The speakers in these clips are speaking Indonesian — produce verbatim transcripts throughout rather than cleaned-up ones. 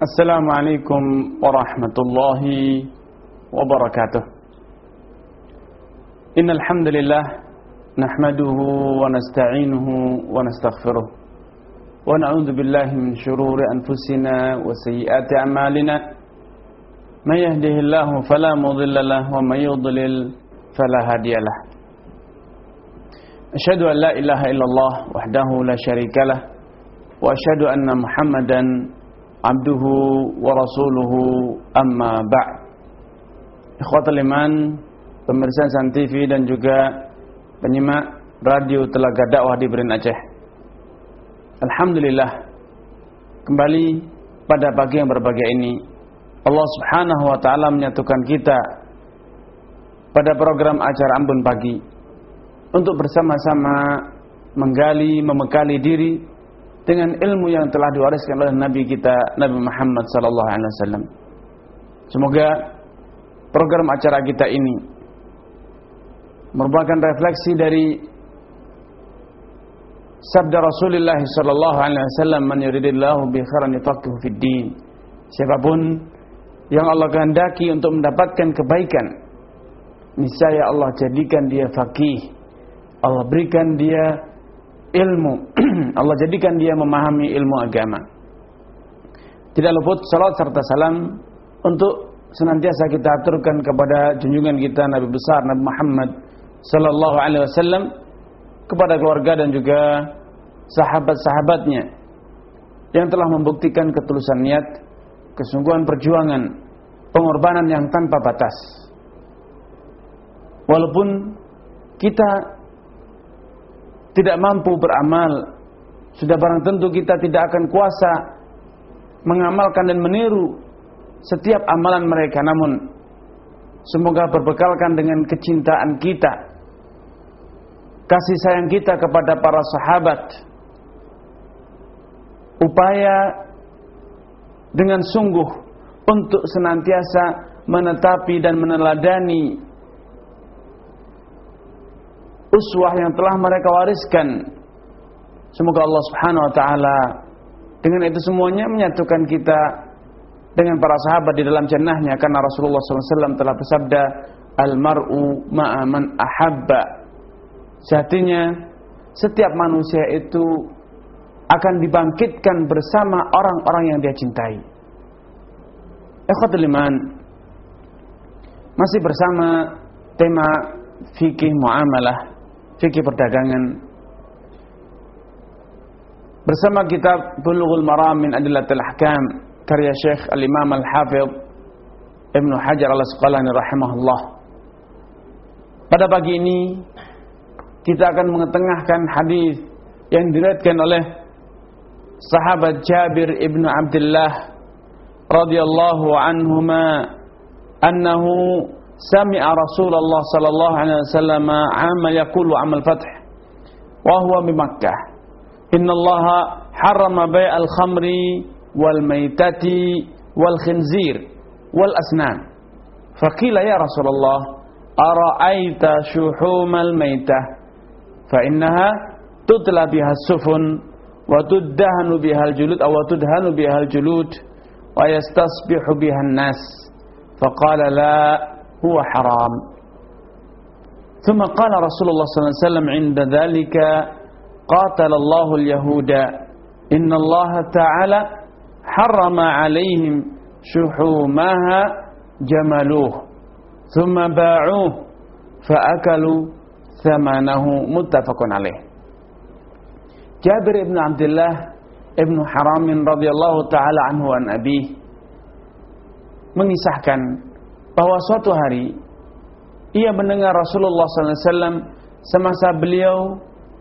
Assalamualaikum warahmatullahi wabarakatuh. Innal hamdalillah nahmaduhu wa nasta'inuhu wa nastaghfiruh wa na'udzu billahi min shururi anfusina wa sayyiati a'malina. May yahdihillahu fala mudilla lahu wa may yudlil fala hadiyalah. Asyhadu an la ilaha illallah wahdahu la syarikalah wa asyhadu anna Muhammadan abduhu wa rasuluhu amma ba'd. Ikhwatul iman, pemirsa San T V dan juga penyimak radio Telaga Dakwah di Berin Aceh. Alhamdulillah, kembali pada pagi yang berbahagia ini Allah Subhanahu wa taala menyatukan kita pada program acara Ambon Pagi untuk bersama-sama menggali, membekali diri dengan ilmu yang telah diwariskan oleh Nabi kita Nabi Muhammad sallallahu alaihi wasallam. Semoga program acara kita ini merupakan refleksi dari sabda Rasulullah sallallahu alaihi wasallam, "Man yuridillahu bi khairan yufaqihu fid din." Siapapun yang Allah kehendaki untuk mendapatkan kebaikan, niscaya Allah jadikan dia faqih. Allah berikan dia ilmu. Allah jadikan dia memahami ilmu agama. Tidak luput salawat serta salam untuk senantiasa kita aturkan kepada junjungan kita Nabi besar Nabi Muhammad sallallahu alaihi wasallam, kepada keluarga dan juga sahabat-sahabatnya yang telah membuktikan ketulusan niat, kesungguhan perjuangan, pengorbanan yang tanpa batas. Walaupun kita tidak mampu beramal, sudah barang tentu kita tidak akan kuasa mengamalkan dan meniru setiap amalan mereka. Namun semoga berbekalkan dengan kecintaan kita, kasih sayang kita kepada para sahabat, upaya dengan sungguh untuk senantiasa menetapi dan meneladani uswah yang telah mereka wariskan. Semoga Allah Subhanahu wa taala dengan itu semuanya menyatukan kita dengan para sahabat di dalam jannahnya, karena Rasulullah sallallahu alaihi wasallam telah bersabda, "Al-mar'u ma'a man ahabba." Sejatinya setiap manusia itu akan dibangkitkan bersama orang-orang yang dia cintai. Ikhwatul iman, masih bersama tema fikih muamalah, fikih perdagangan, bersama kitab Bulughul Maram min Adillatil Ahkam karya Syekh Al-Imam Al-Hafidh Ibnu Hajar Al-Asqalani rahimahullah. Pada pagi ini kita akan mengetengahkan hadis yang diriwayatkan oleh sahabat Jabir Ibnu Abdullah radhiyallahu anhuma annahu sami'a Rasulullah sallallahu alaihi wasallam 'ama yaqulu 'amal fath wa huwa bi Makkah, innallaha harrama bai'al khamri wal maitati wal khinzir wal asnam. Faqila ya Rasulullah, ara'aita shuhumal maitah fa innaha tutla biha sufun wa tuddahanu bihal julud aw tudhanu bihal julud wa yastasbihu bihan nas. Faqala la huwa haram. Thumma qala Rasulullah sallallahu alaihi wasallam 'inda dhalika qatala Allahu al-yahuda inna Allah ta'ala harrama 'alaihim shuhumaha jamaluh thumma ba'uhu fa'akalu thamanahu, muttafaqun alaih. Jabir ibn Abdullah ibn Haram radhiyallahu ta'ala anhu an abi mengisahkan bahwa suatu hari ia mendengar Rasulullah sallallahu alaihi wasallam semasa beliau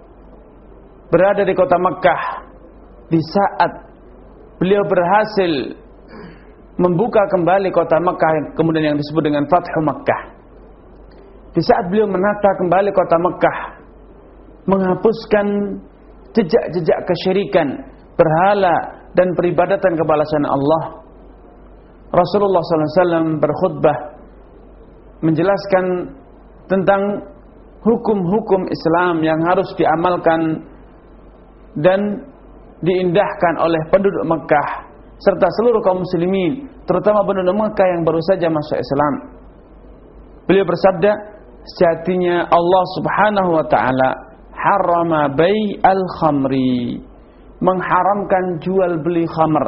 berada di kota Mekkah, di saat beliau berhasil membuka kembali kota Mekkah, kemudian yang disebut dengan Fathu Mekkah. Di saat beliau menata kembali kota Mekkah, menghapuskan jejak-jejak kesyirikan, berhala dan peribadatan kepada selain Allah, Rasulullah sallallahu alaihi wasallam berkhutbah menjelaskan tentang hukum-hukum Islam yang harus diamalkan dan diindahkan oleh penduduk Mekah serta seluruh kaum muslimin, terutama penduduk Mekah yang baru saja masuk Islam. Beliau bersabda, sejatinya Allah Subhanahu wa taala harrama bai'al khamri, mengharamkan jual beli khamr,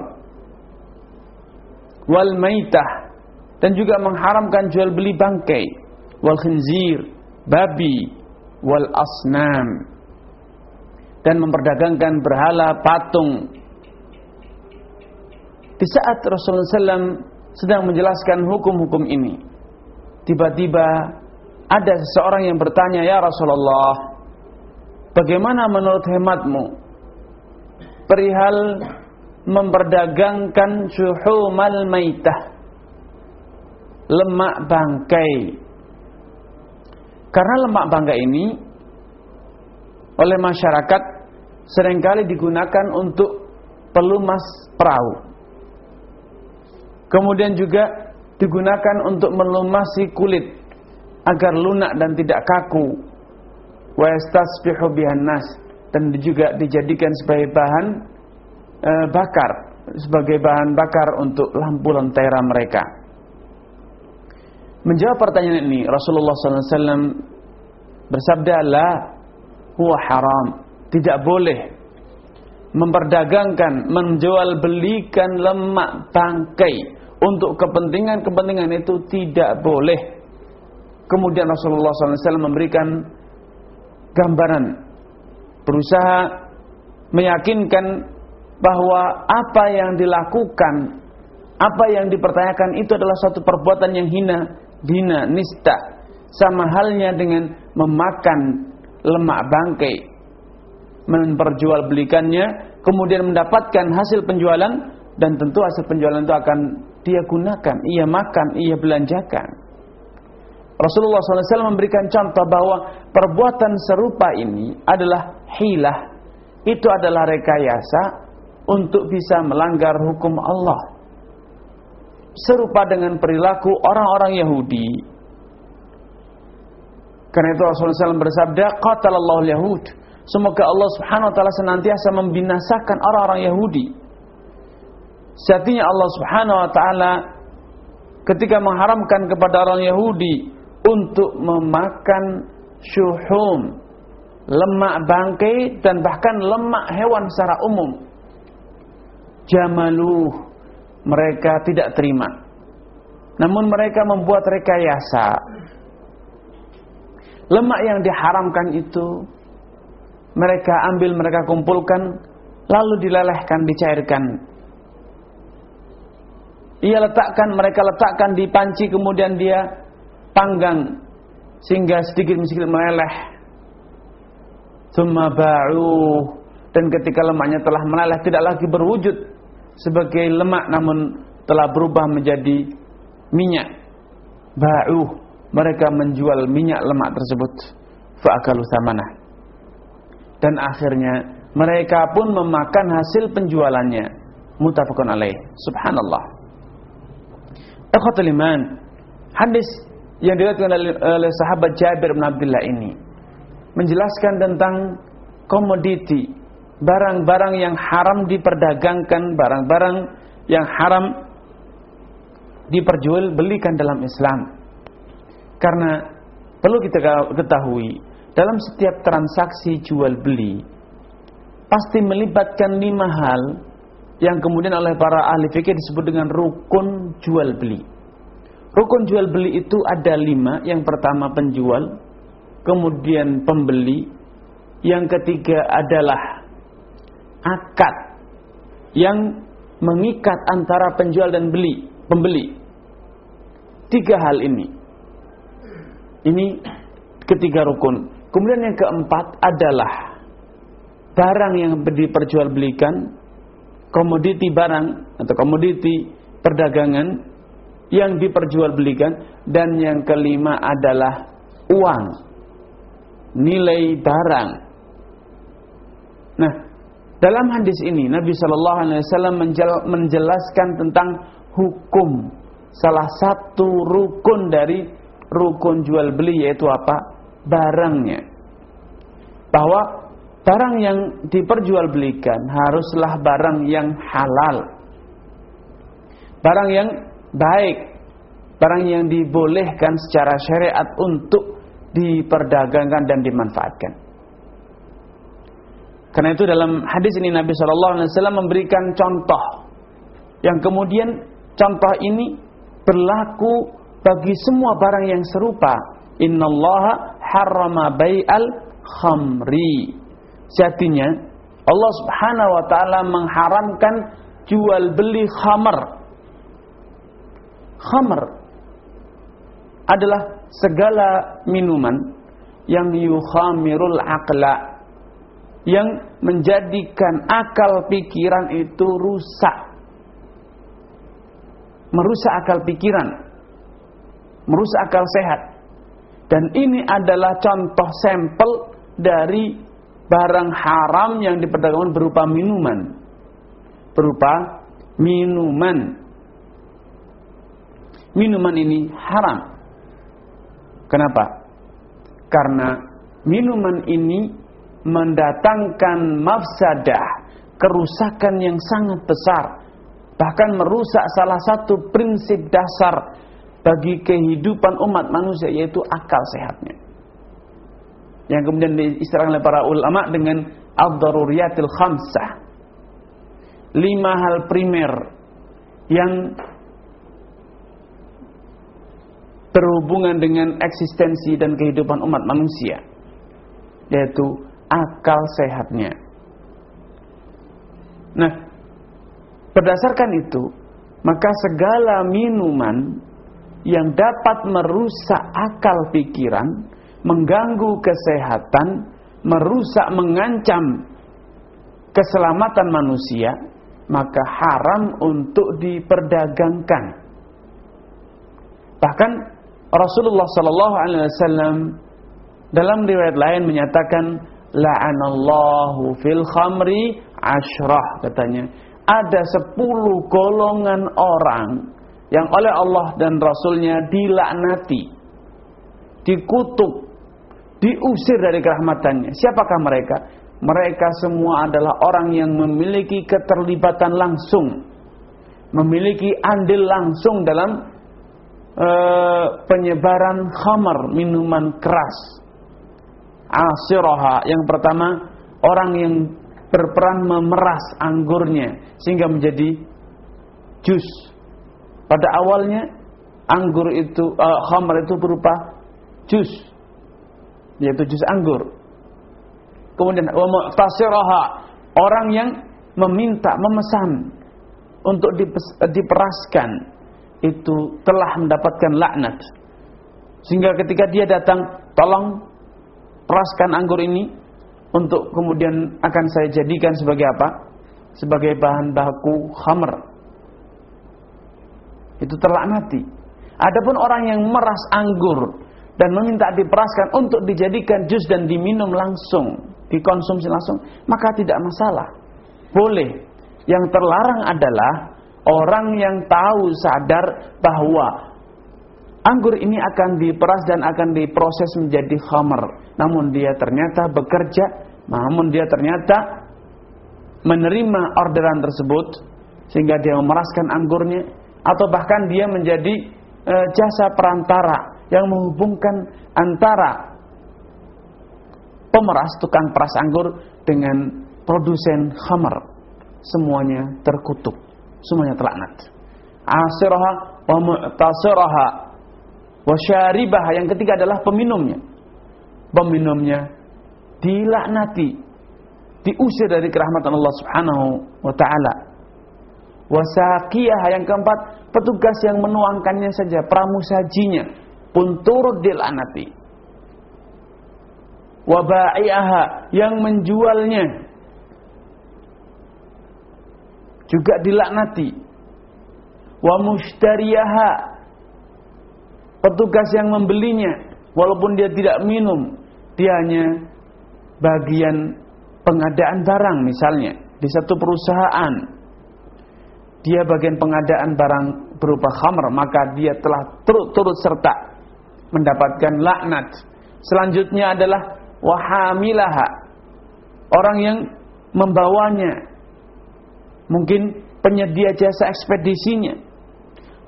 wal maitah, dan juga mengharamkan jual beli bangkai, wal khinzir, babi, wal asnam, dan memperdagangkan berhala, patung. Di saat Rasulullah shallallahu alaihi wasallam sedang menjelaskan hukum-hukum ini, tiba-tiba ada seseorang yang bertanya, ya Rasulullah, bagaimana menurut hematmu perihal memperdagangkan syuhumal maitah, lemak bangkai? Karena lemak bangkai ini oleh masyarakat seringkali digunakan untuk pelumas perahu. Kemudian juga digunakan untuk melumasi kulit agar lunak dan tidak kaku. Wa yastasbihu bihan nas, dan juga dijadikan sebagai bahan e, bakar, sebagai bahan bakar untuk lampu lentera mereka. Menjawab pertanyaan ini, Rasulullah sallallahu alaihi wasallam bersabda, la huwa haram, tidak boleh memperdagangkan, menjual belikan lemak bangkai untuk kepentingan-kepentingan itu tidak boleh. Kemudian Rasulullah sallallahu alaihi wasallam memberikan gambaran, berusaha meyakinkan bahwa apa yang dilakukan, apa yang dipertanyakan itu adalah suatu perbuatan yang hina, dina, nista, sama halnya dengan memakan lemak bangkai, memperjualbelikannya, kemudian mendapatkan hasil penjualan, dan tentu hasil penjualan itu akan dia gunakan, ia makan, ia belanjakan. Rasulullah sallallahu alaihi wasallam memberikan contoh bahwa perbuatan serupa ini adalah hilah, itu adalah rekayasa untuk bisa melanggar hukum Allah. Serupa dengan perilaku orang-orang Yahudi. Karena itu Rasulullah sallallahu alaihi wasallam bersabda, qatalallahu al-yahud, semoga Allah Subhanahu wa taala senantiasa membinasakan orang-orang Yahudi. Sejatinya Allah Subhanahu wa taala ketika mengharamkan kepada orang Yahudi untuk memakan syuhum, lemak bangkai, dan bahkan lemak hewan secara umum, jamaluh, mereka tidak terima. Namun mereka membuat rekayasa. Lemak yang diharamkan itu mereka ambil, mereka kumpulkan, lalu dilelehkan, dicairkan. Ia letakkan, mereka letakkan di panci, kemudian dia panggang sehingga sedikit demi sedikit meleleh. Tsumma ba'uh, dan ketika lemaknya telah meleleh, tidak lagi berwujud sebagai lemak, namun telah berubah menjadi minyak. Ba'uh, mereka menjual minyak lemak tersebut. Fa'akalu tsamanah, dan akhirnya mereka pun memakan hasil penjualannya. Muttafaqun alaih. Subhanallah. Ikhwatul iman, hadis yang diriwayatkan oleh sahabat Jabir bin Abdullah ini menjelaskan tentang komoditi, barang-barang yang haram diperdagangkan, barang-barang yang haram diperjualbelikan dalam Islam. Karena perlu kita ketahui, dalam setiap transaksi jual beli pasti melibatkan lima hal yang kemudian oleh para ahli fikih disebut dengan rukun jual beli. Rukun jual beli itu ada lima. Yang pertama penjual, kemudian pembeli, yang ketiga adalah akad yang mengikat antara penjual dan beli, pembeli. Tiga hal ini. Ini ketiga rukun. Kemudian yang keempat adalah barang yang diperjualbelikan, komoditi barang atau komoditi perdagangan yang diperjualbelikan, dan yang kelima adalah uang, nilai barang. Nah, dalam hadis ini Nabi Shallallahu Alaihi Wasallam menjelaskan tentang hukum salah satu rukun dari rukun jual beli, yaitu apa? Barangnya. Bahwa barang yang diperjualbelikan haruslah barang yang halal. barang yang baik, barang yang dibolehkan secara syariat untuk diperdagangkan dan dimanfaatkan. Karena itu dalam hadis ini Nabi shallallahu alaihi wasallam memberikan contoh yang kemudian contoh ini berlaku bagi semua barang yang serupa. Innallaha harrama bai'al khamri. Sejatinya Allah Subhanahu wa taala mengharamkan jual beli khamr. Khamr adalah segala minuman yang yukhamirul aqla, yang menjadikan akal pikiran itu rusak. Merusak akal pikiran, merusak akal sehat. Dan ini adalah contoh sampel dari barang haram yang diperdagangkan berupa minuman. Berupa minuman. Minuman ini haram. Kenapa? Karena minuman ini mendatangkan mafsadah, kerusakan yang sangat besar, bahkan merusak salah satu prinsip dasar bagi kehidupan umat manusia, yaitu akal sehatnya, yang kemudian diistilahkan oleh para ulama dengan ad-daruriyatil khamsah, lima hal primer yang berhubungan dengan eksistensi dan kehidupan umat manusia, yaitu akal sehatnya. Nah, berdasarkan itu, maka segala minuman yang dapat merusak akal pikiran, mengganggu kesehatan, merusak, mengancam keselamatan manusia, maka haram untuk diperdagangkan. Bahkan Rasulullah sallallahu alaihi wasallam dalam riwayat lain menyatakan, la'anallahu fil khamri asyrah, katanya ada sepuluh golongan orang yang oleh Allah dan Rasulnya dilaknati, dikutuk, diusir dari kerahmatannya. Siapakah mereka? Mereka semua adalah orang yang memiliki keterlibatan langsung, memiliki andil langsung dalam uh, penyebaran khamr, minuman keras. Asiraha, yang pertama, orang yang berperan memeras anggurnya sehingga menjadi jus. Pada awalnya anggur itu, uh, khamr itu berupa jus, yaitu jus anggur. Kemudian wa mu'tasiraha, orang yang meminta, memesan untuk diperaskan, itu telah mendapatkan laknat. Sehingga ketika dia datang, tolong peraskan anggur ini untuk kemudian akan saya jadikan sebagai apa? Sebagai bahan baku khamr. Itu terlaknati. Adapun orang yang meras anggur dan meminta diperaskan untuk dijadikan jus dan diminum langsung, dikonsumsi langsung, maka tidak masalah, boleh. Yang terlarang adalah orang yang tahu, sadar bahwa anggur ini akan diperas dan akan diproses menjadi khamr, namun dia ternyata bekerja, namun dia ternyata menerima orderan tersebut sehingga dia memeraskan anggurnya, atau bahkan dia menjadi e, jasa perantara yang menghubungkan antara pemeras, tukang peras anggur dengan produsen khamr. Semuanya terkutuk, semuanya terlaknat. Asiraha wa mu'tasiraha wa syaribaha, yang ketiga adalah peminumnya. Peminumnya dilaknati, diusir dari kerahmatan Allah Subhanahu wa taala. Wasaqiyah, yang keempat, petugas yang menuangkannya saja, pramusajinya pun turut dilaknati. Wabai'aha, yang menjualnya juga dilaknati. Wa mushtariyaha, petugas yang membelinya, walaupun dia tidak minum, dia hanya bagian pengadaan barang, misalnya di satu perusahaan dia bagian pengadaan barang berupa khamr, maka dia telah turut-turut serta mendapatkan laknat. Selanjutnya adalah wahamilaha, orang yang membawanya, mungkin penyedia jasa ekspedisinya,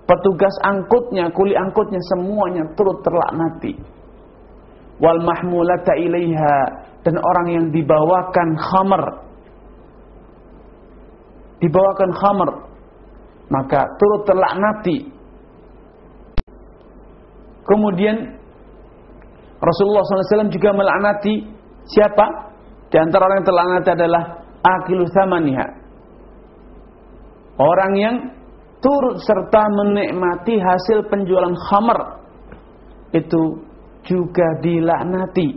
petugas angkutnya, kuli angkutnya semuanya turut terlaknati. Wal mahmulata ilaiha, dan orang yang dibawakan khamr, dibawakan khamr, maka turut terlaknati. Kemudian Rasulullah shallallahu alaihi wasallam juga melaknati siapa? Di antara orang yang terlaknat adalah akilu thamaniha, orang yang turut serta menikmati hasil penjualan khamr, itu juga dilaknati.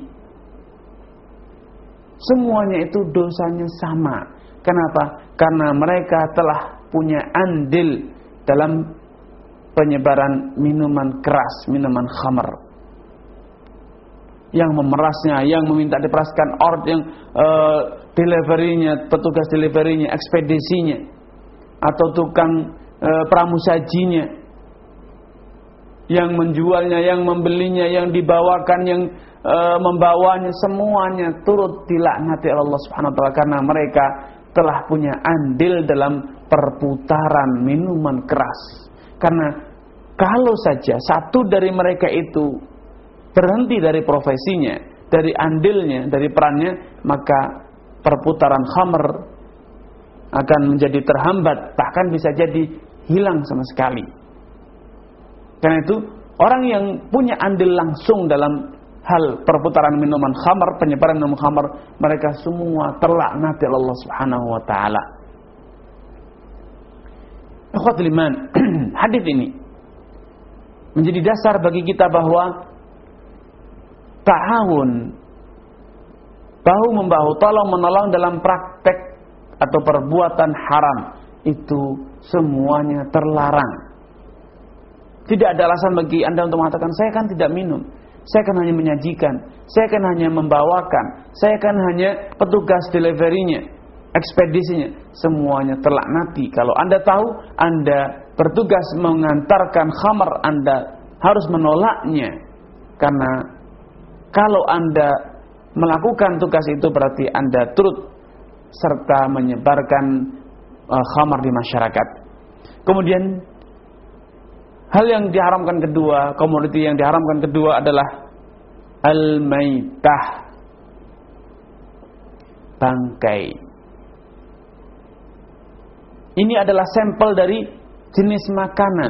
Semuanya itu dosanya sama. Kenapa? Karena mereka telah punya andil dalam penyebaran minuman keras, minuman khamr. Yang memerasnya, yang meminta diperaskan, ord yang uh, deliverynya, petugas deliverynya, ekspedisinya, atau tukang uh, pramusajinya, yang menjualnya, yang membelinya, yang dibawakan, yang uh, membawanya, semuanya turut dilaknati Allah Subhanahu wa taala karena mereka telah punya andil dalam perputaran minuman keras. Karena kalau saja satu dari mereka itu berhenti dari profesinya, dari andilnya, dari perannya, maka perputaran khamr akan menjadi terhambat, bahkan bisa jadi hilang sama sekali. Karena itu, orang yang punya andil langsung dalam hal perputaran minuman khamr, penyebaran minuman khamr, mereka semua terlaknat oleh Allah Subhanahu wa taala. Ikhwatul iman, hadis ini menjadi dasar bagi kita bahwa ta'awun, bahu membahu, tolong menolong dalam praktek atau perbuatan haram, itu semuanya terlarang. Tidak ada alasan bagi Anda untuk mengatakan, saya kan tidak minum, saya kan hanya menyajikan, saya kan hanya membawakan, saya kan hanya petugas deliverynya, ekspedisinya. Semuanya terlaknati. Kalau Anda tahu Anda bertugas mengantarkan khamr, Anda harus menolaknya. Karena kalau Anda melakukan tugas itu berarti Anda turut serta menyebarkan uh, khamr di masyarakat. Kemudian hal yang diharamkan kedua, komoditi yang diharamkan kedua adalah al-maitah, bangkai. Ini adalah sampel dari jenis makanan.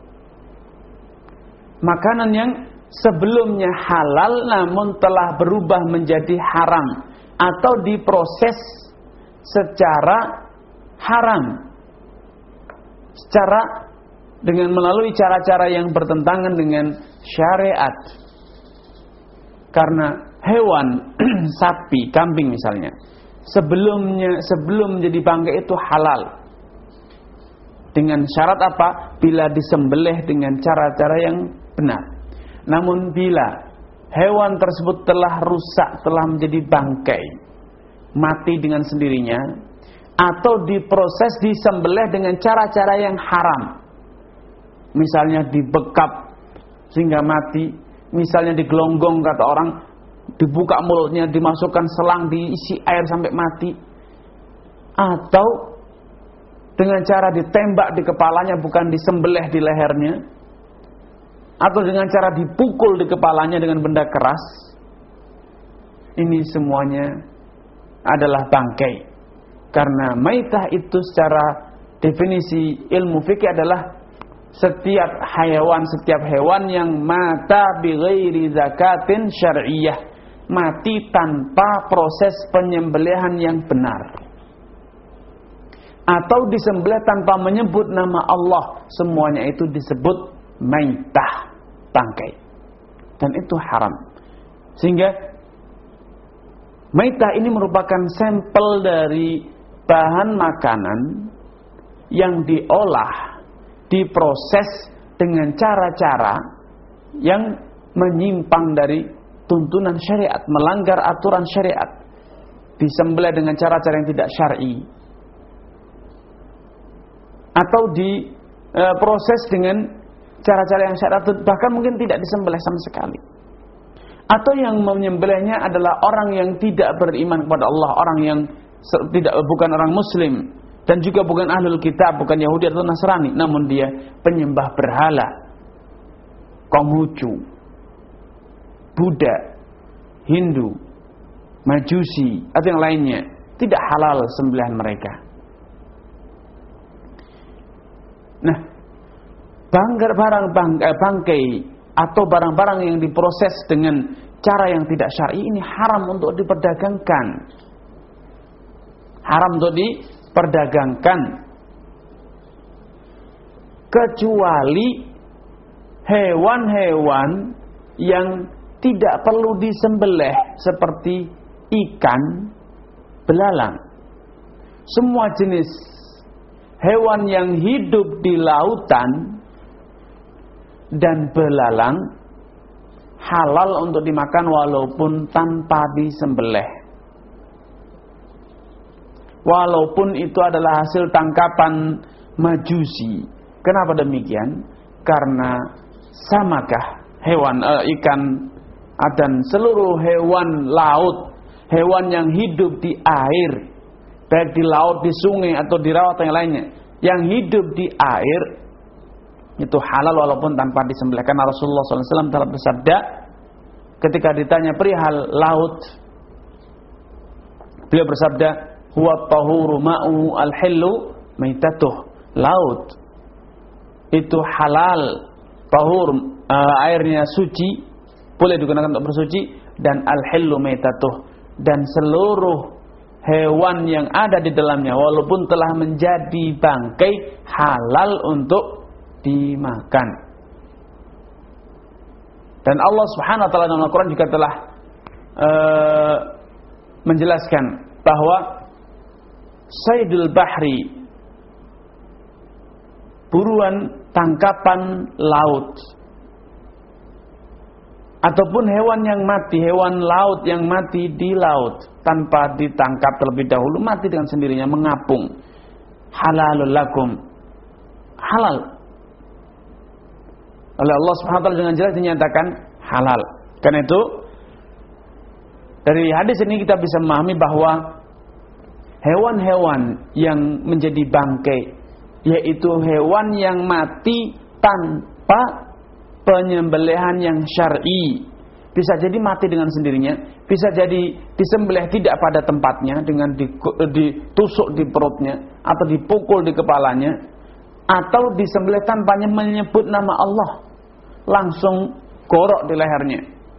Makanan yang sebelumnya halal namun telah berubah menjadi haram atau diproses secara haram, secara dengan melalui cara-cara yang bertentangan dengan syariat. Karena hewan sapi, kambing misalnya, sebelumnya sebelum menjadi bangkai itu halal. Dengan syarat apa? Bila disembelih dengan cara-cara yang benar. Namun bila hewan tersebut telah rusak, telah menjadi bangkai, mati dengan sendirinya, atau diproses disembelih dengan cara-cara yang haram, misalnya dibekap sehingga mati, misalnya digelonggong kata orang, dibuka mulutnya, dimasukkan selang, diisi air sampai mati, atau dengan cara ditembak di kepalanya bukan disembelih di lehernya, atau dengan cara dipukul di kepalanya dengan benda keras, ini semuanya adalah bangkai. Karena maitah itu secara definisi ilmu fikih adalah setiap hayawan, setiap hewan yang mata bi ghairi zakatin syar'iyyah, mati tanpa proses penyembelihan yang benar, atau disembelih tanpa menyebut nama Allah, semuanya itu disebut maitah, bangkai, dan itu haram. Sehingga maitah ini merupakan sampel dari bahan makanan yang diolah, diproses dengan cara-cara yang menyimpang dari tuntunan syariat, melanggar aturan syariat, disembelih dengan cara-cara yang tidak syar'i, atau diproses e, dengan cara-cara yang syariat, bahkan mungkin tidak disembelih sama sekali. Atau yang menyembelihnya adalah orang yang tidak beriman kepada Allah, orang yang tidak, bukan orang muslim, dan juga bukan ahlul kitab, bukan Yahudi atau Nasrani, namun dia penyembah berhala, Konghucu, Buddha, Hindu, Majusi atau yang lainnya, tidak halal sembelihan mereka. Nah, barang bangkai atau barang-barang yang diproses dengan cara yang tidak syar'i ini haram untuk diperdagangkan. Haram untuk diperdagangkan. Kecuali hewan-hewan yang tidak perlu disembelih seperti ikan, belalang. Semua jenis hewan yang hidup di lautan dan belalang halal untuk dimakan walaupun tanpa disembelih. Walaupun itu adalah hasil tangkapan Majusi. Kenapa demikian? Karena samakah hewan eh, ikan dan seluruh hewan laut, hewan yang hidup di air, baik di laut, di sungai atau di rawa atau yang lainnya, yang hidup di air itu halal walaupun tanpa disembelih. Karena Rasulullah shallallahu alaihi wasallam telah bersabda ketika ditanya perihal laut, beliau bersabda, huwa tahuru ma'u al-hillu maitatuh. Laut itu halal, tahur, uh, airnya suci, boleh digunakan untuk bersuci, dan al-hillu maitatuh, dan seluruh hewan yang ada di dalamnya walaupun telah menjadi bangkai halal untuk dimakan. Dan Allah Subhanahu wa taala dalam Al-Qur'an juga telah uh, menjelaskan bahwa saydul bahri, buruan tangkapan laut, ataupun hewan yang mati, hewan laut yang mati di laut tanpa ditangkap terlebih dahulu, mati dengan sendirinya mengapung, halalul lakum, halal oleh Allah Subhanahu wa taala, dengan jelas dinyatakan halal. Karena itu dari hadis ini kita bisa memahami bahwa hewan-hewan yang menjadi bangkai, yaitu hewan yang mati tanpa penyembelihan yang syar'i, bisa jadi mati dengan sendirinya, bisa jadi disembelih tidak pada tempatnya dengan ditusuk di perutnya atau dipukul di kepalanya, atau disembelih tanpa menyebut nama Allah, langsung gorok di lehernya,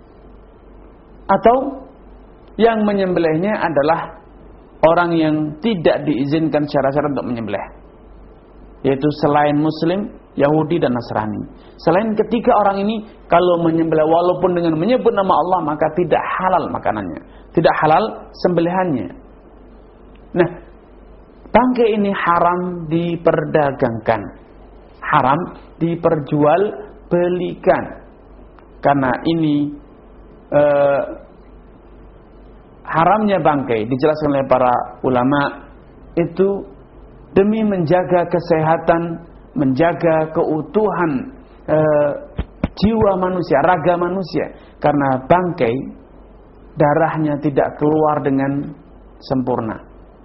atau yang menyembelihnya adalah orang yang tidak diizinkan secara syar'i untuk menyembelih, yaitu selain Muslim, Yahudi dan Nasrani. Selain ketiga orang ini, kalau menyembelih walaupun dengan menyebut nama Allah, maka tidak halal makanannya, tidak halal sembelihannya. Nah, bangkai ini haram diperdagangkan, haram diperjualbelikan, karena ini eh, haramnya bangkai dijelaskan oleh para ulama itu demi menjaga kesehatan, menjaga keutuhan e, jiwa manusia, raga manusia. Karena bangkai darahnya tidak keluar dengan sempurna.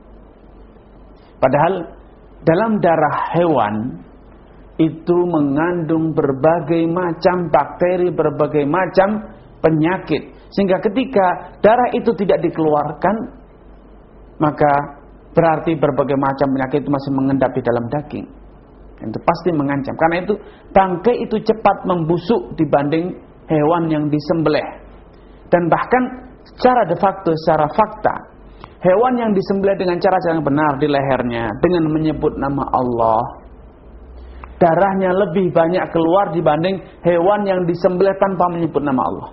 Padahal dalam darah hewan itu mengandung berbagai macam bakteri, berbagai macam penyakit, sehingga ketika darah itu tidak dikeluarkan, maka berarti berbagai macam penyakit itu masih mengendap di dalam daging. Itu pasti mengancam. Karena itu bangkai itu cepat membusuk dibanding hewan yang disembelih. Dan bahkan secara de facto, secara fakta, hewan yang disembelih dengan cara yang benar di lehernya dengan menyebut nama Allah, darahnya lebih banyak keluar dibanding hewan yang disembelih tanpa menyebut nama Allah.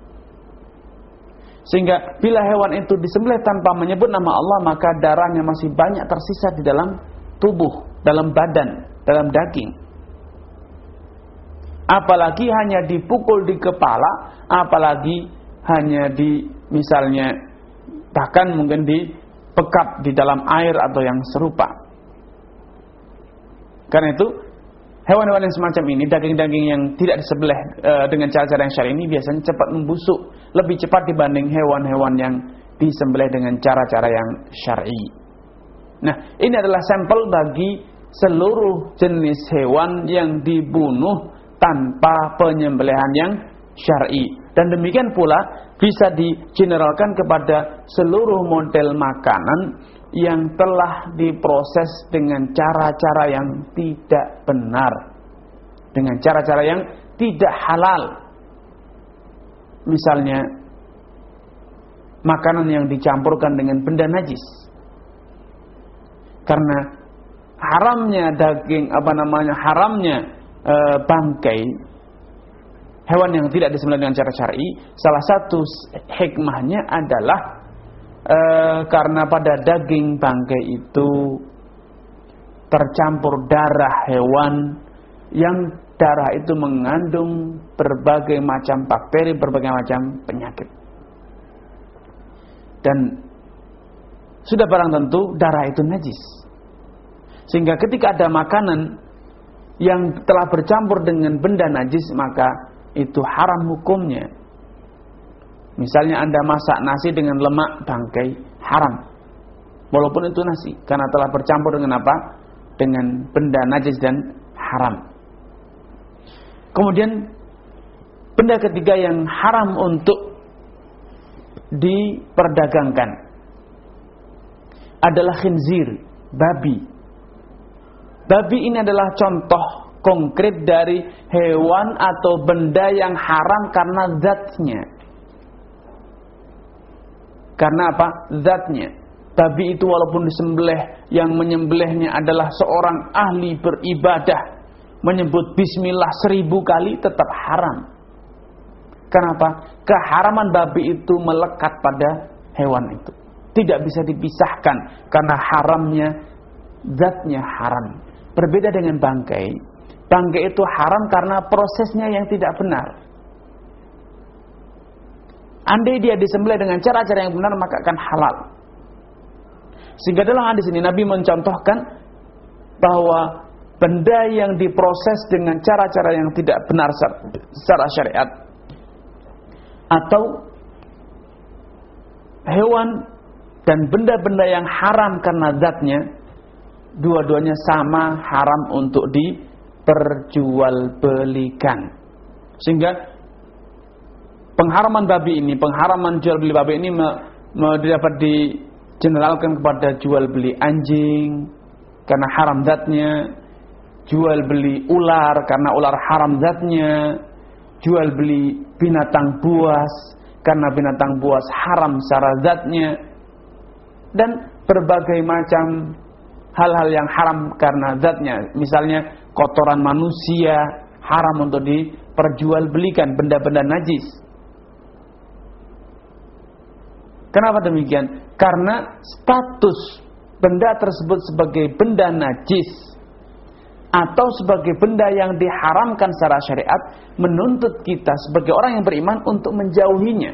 Sehingga bila hewan itu disembelih tanpa menyebut nama Allah, maka darahnya masih banyak tersisa di dalam tubuh, dalam badan, dalam daging. Apalagi hanya dipukul di kepala, apalagi hanya di misalnya bahkan mungkin dipekap di dalam air atau yang serupa. Karena itu hewan-hewan yang semacam ini, daging-daging yang tidak disembelih e, dengan cara-cara yang syar'i ini biasanya cepat membusuk, lebih cepat dibanding hewan-hewan yang disembelih dengan cara-cara yang syar'i. Nah, ini adalah sampel bagi seluruh jenis hewan yang dibunuh tanpa penyembelihan yang syar'i. Dan demikian pula bisa digeneralkan kepada seluruh model makanan yang telah diproses dengan cara-cara yang tidak benar, dengan cara-cara yang tidak halal. Misalnya makanan yang dicampurkan dengan benda najis. Karena haramnya daging apa namanya haramnya e, bangkai hewan yang tidak disembelih dengan cara syar'i, salah satu hikmahnya adalah e, karena pada daging bangkai itu tercampur darah hewan yang darah itu mengandung berbagai macam bakteri, berbagai macam penyakit. Dan sudah barang tentu darah itu najis. Sehingga ketika ada makanan yang telah bercampur dengan benda najis, maka itu haram hukumnya. Misalnya Anda masak nasi dengan lemak bangkai, haram. Walaupun itu nasi, karena telah bercampur dengan apa? Dengan benda najis dan haram. Kemudian benda ketiga yang haram untuk diperdagangkan adalah khinzir, babi. Babi ini adalah contoh konkret dari hewan atau benda yang haram karena zatnya. Karena apa? Zatnya. Babi itu walaupun disembelih, yang menyembelihnya adalah seorang ahli beribadah, menyebut bismillah seribu kali, tetap haram. Kenapa? Keharaman babi itu melekat pada hewan itu. Tidak bisa dipisahkan karena haramnya, zatnya haram. Berbeda dengan bangkai. Bangkai itu haram karena prosesnya yang tidak benar. Andai dia disembelih dengan cara-cara yang benar, maka akan halal. Sehingga dalam hadis ini Nabi mencontohkan bahwa benda yang diproses dengan cara-cara yang tidak benar secara syariat, atau hewan dan benda-benda yang haram karena zatnya, dua-duanya sama haram untuk diperjualbelikan. Sehingga pengharaman babi ini, pengharaman jual beli babi ini me, me, dapat digeneralkan kepada jual beli anjing karena haram zatnya, jual beli ular karena ular haram zatnya, jual beli binatang buas karena binatang buas haram secara zatnya, dan berbagai macam hal-hal yang haram karena zatnya. Misalnya kotoran manusia haram untuk diperjualbelikan, benda-benda najis. Kenapa demikian? Karena status benda tersebut sebagai benda najis atau sebagai benda yang diharamkan secara syariat menuntut kita sebagai orang yang beriman untuk menjauhinya.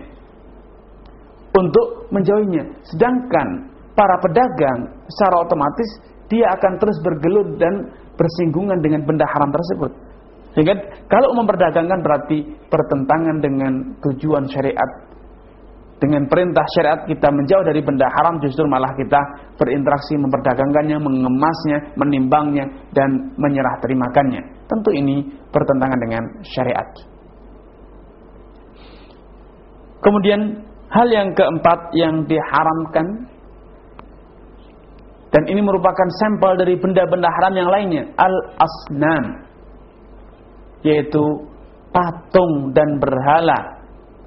Untuk menjauhinya. Sedangkan para pedagang secara otomatis dia akan terus bergelut dan bersinggungan dengan benda haram tersebut. Sehingga kalau memperdagangkan berarti bertentangan dengan tujuan syariat. Dengan perintah syariat kita menjauh dari benda haram, justru malah kita berinteraksi memperdagangkannya, mengemasnya, menimbangnya, dan menyerah terimakannya. Tentu ini bertentangan dengan syariat. Kemudian hal yang keempat yang diharamkan, dan ini merupakan sampel dari benda-benda haram yang lainnya, al-asnam, yaitu patung dan berhala.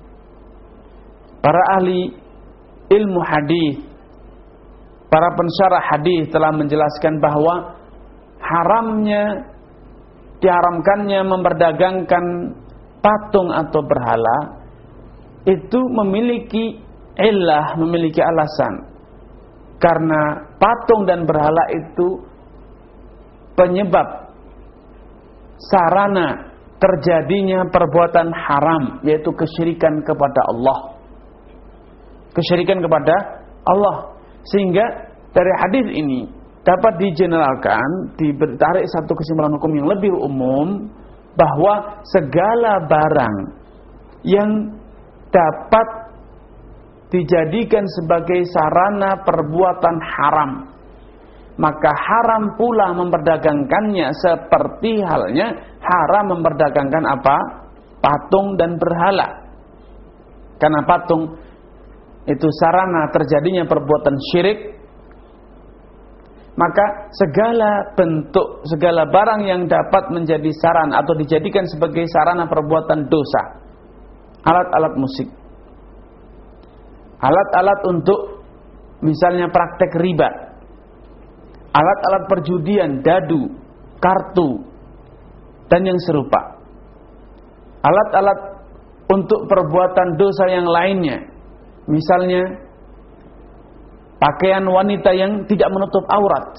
Para ahli ilmu hadis, para pensyarah hadis telah menjelaskan bahwa haramnya, diharamkannya memperdagangkan patung atau berhala itu memiliki illah, memiliki alasan. Karena patung dan berhala itu penyebab sarana terjadinya perbuatan haram, yaitu kesyirikan kepada Allah. Kesyirikan kepada Allah. Sehingga dari hadis ini dapat digeneralkan, ditarik satu kesimpulan hukum yang lebih umum, bahwa segala barang yang dapat dijadikan sebagai sarana perbuatan haram, maka haram pula memperdagangkannya, seperti halnya haram memperdagangkan apa? Patung dan berhala. Karena patung itu sarana terjadinya perbuatan syirik, maka segala bentuk, segala barang yang dapat menjadi sarana atau dijadikan sebagai sarana perbuatan dosa, alat-alat musik, alat-alat untuk misalnya praktek riba, alat-alat perjudian, dadu, kartu, dan yang serupa, alat-alat untuk perbuatan dosa yang lainnya, misalnya pakaian wanita yang tidak menutup aurat,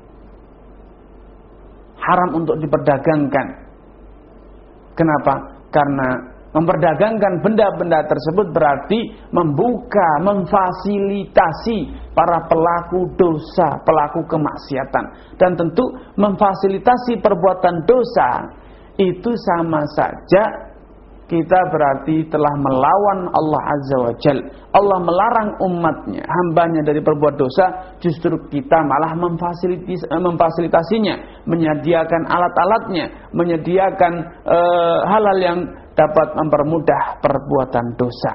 haram untuk diperdagangkan. Kenapa? Karena memperdagangkan benda-benda tersebut berarti membuka, memfasilitasi para pelaku dosa, pelaku kemaksiatan. Dan tentu memfasilitasi perbuatan dosa itu sama saja kita berarti telah melawan Allah Azza wa Jal. Allah melarang umatnya, hambanya dari berbuat dosa, justru kita malah memfasilitas, memfasilitasinya, menyediakan alat-alatnya, menyediakan uh, hal-hal yang dapat mempermudah perbuatan dosa.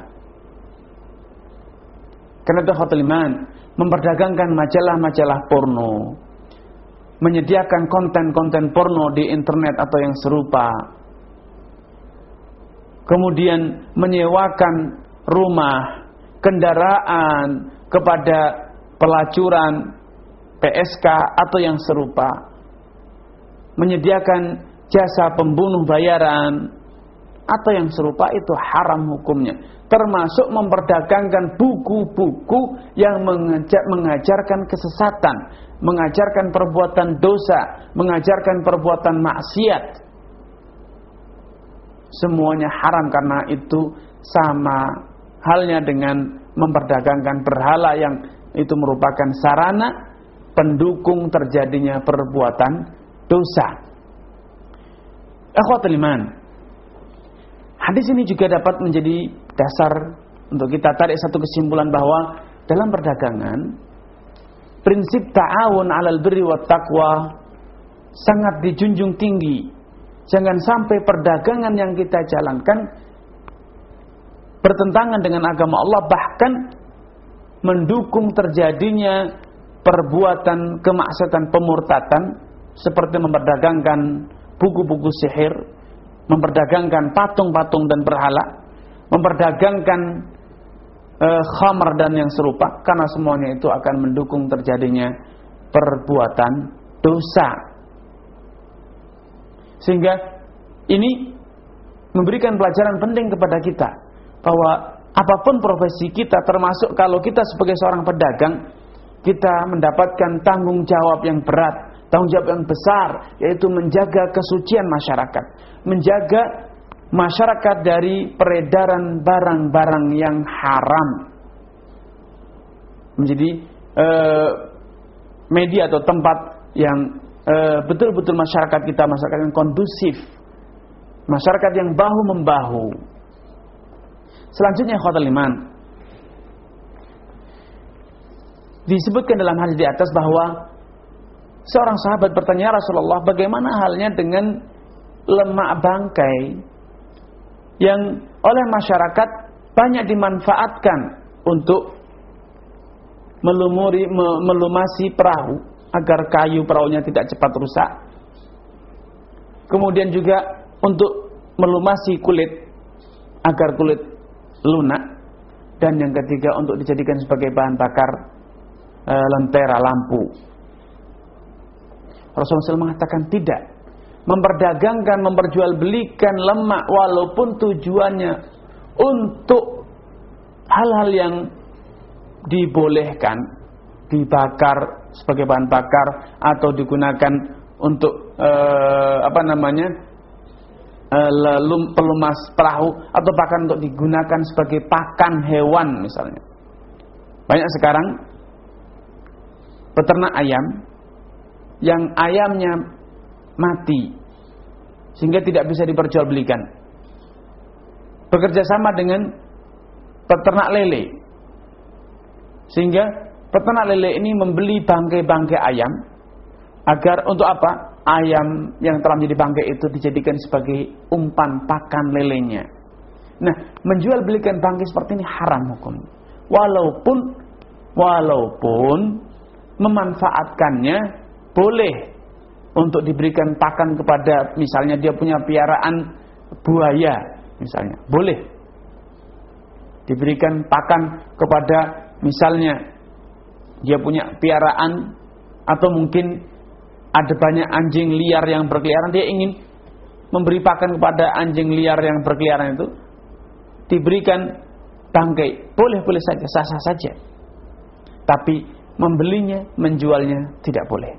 Karena itu khatul iman, memperdagangkan majalah-majalah porno, menyediakan konten-konten porno di internet atau yang serupa, kemudian menyewakan rumah, kendaraan kepada pelacuran, P S K atau yang serupa, menyediakan jasa pembunuh bayaran atau yang serupa, itu haram hukumnya. Termasuk memperdagangkan buku-buku yang mengajarkan kesesatan, mengajarkan perbuatan dosa, mengajarkan perbuatan maksiat. Semuanya haram, karena itu sama halnya dengan memperdagangkan berhala yang itu merupakan sarana pendukung terjadinya perbuatan dosa. Akhwatul iman, hadis ini juga dapat menjadi dasar untuk kita tarik satu kesimpulan bahwa dalam perdagangan prinsip ta'awun 'alal birri wat taqwa sangat dijunjung tinggi. Jangan sampai perdagangan yang kita jalankan bertentangan dengan agama Allah, bahkan mendukung terjadinya perbuatan kemaksiatan, pemurtatan, seperti memperdagangkan buku-buku sihir, memperdagangkan patung-patung dan berhala, memperdagangkan eh, khamar dan yang serupa, karena semuanya itu akan mendukung terjadinya perbuatan dosa. Sehingga ini memberikan pelajaran penting kepada kita bahwa apapun profesi kita, termasuk kalau kita sebagai seorang pedagang, kita mendapatkan tanggung jawab yang berat, tanggung jawab yang besar, yaitu menjaga kesucian masyarakat, menjaga masyarakat dari peredaran barang-barang yang haram, menjadi eh, media atau tempat yang betul-betul masyarakat kita, masyarakat yang kondusif, masyarakat yang bahu-membahu. Selanjutnya khawatul iman, disebutkan dalam hadis di atas bahwa seorang sahabat bertanya, Rasulullah, bagaimana halnya dengan lemak bangkai yang oleh masyarakat banyak dimanfaatkan untuk melumuri, melumasi perahu agar kayu perahunya tidak cepat rusak. Kemudian juga untuk melumasi kulit agar kulit lunak. Dan yang ketiga untuk dijadikan sebagai bahan bakar e, lentera lampu. Rasulullah shallallahu alaihi wasallam mengatakan tidak. Memperdagangkan, memperjualbelikan lemak walaupun tujuannya untuk hal-hal yang dibolehkan, dibakar sebagai bahan bakar atau digunakan untuk eh, apa namanya eh, pelumas perahu, atau bahkan untuk digunakan sebagai pakan hewan misalnya. Banyak sekarang peternak ayam yang ayamnya mati sehingga tidak bisa diperjualbelikan, bekerja sama dengan peternak lele, sehingga peternak lele ini membeli bangkai-bangkai ayam Agar untuk apa? Ayam yang telah menjadi bangkai itu dijadikan sebagai umpan pakan lelenya. Nah, menjual belikan bangkai seperti ini haram hukum. Walaupun walaupun memanfaatkannya boleh untuk diberikan pakan kepada, misalnya dia punya piaraan buaya, misalnya boleh diberikan pakan kepada, misalnya dia punya piaraan atau mungkin ada banyak anjing liar yang berkeliaran, dia ingin memberi pakan kepada anjing liar yang berkeliaran itu, diberikan bangkai, boleh-boleh saja, sah-sah saja. Tapi membelinya, menjualnya tidak boleh.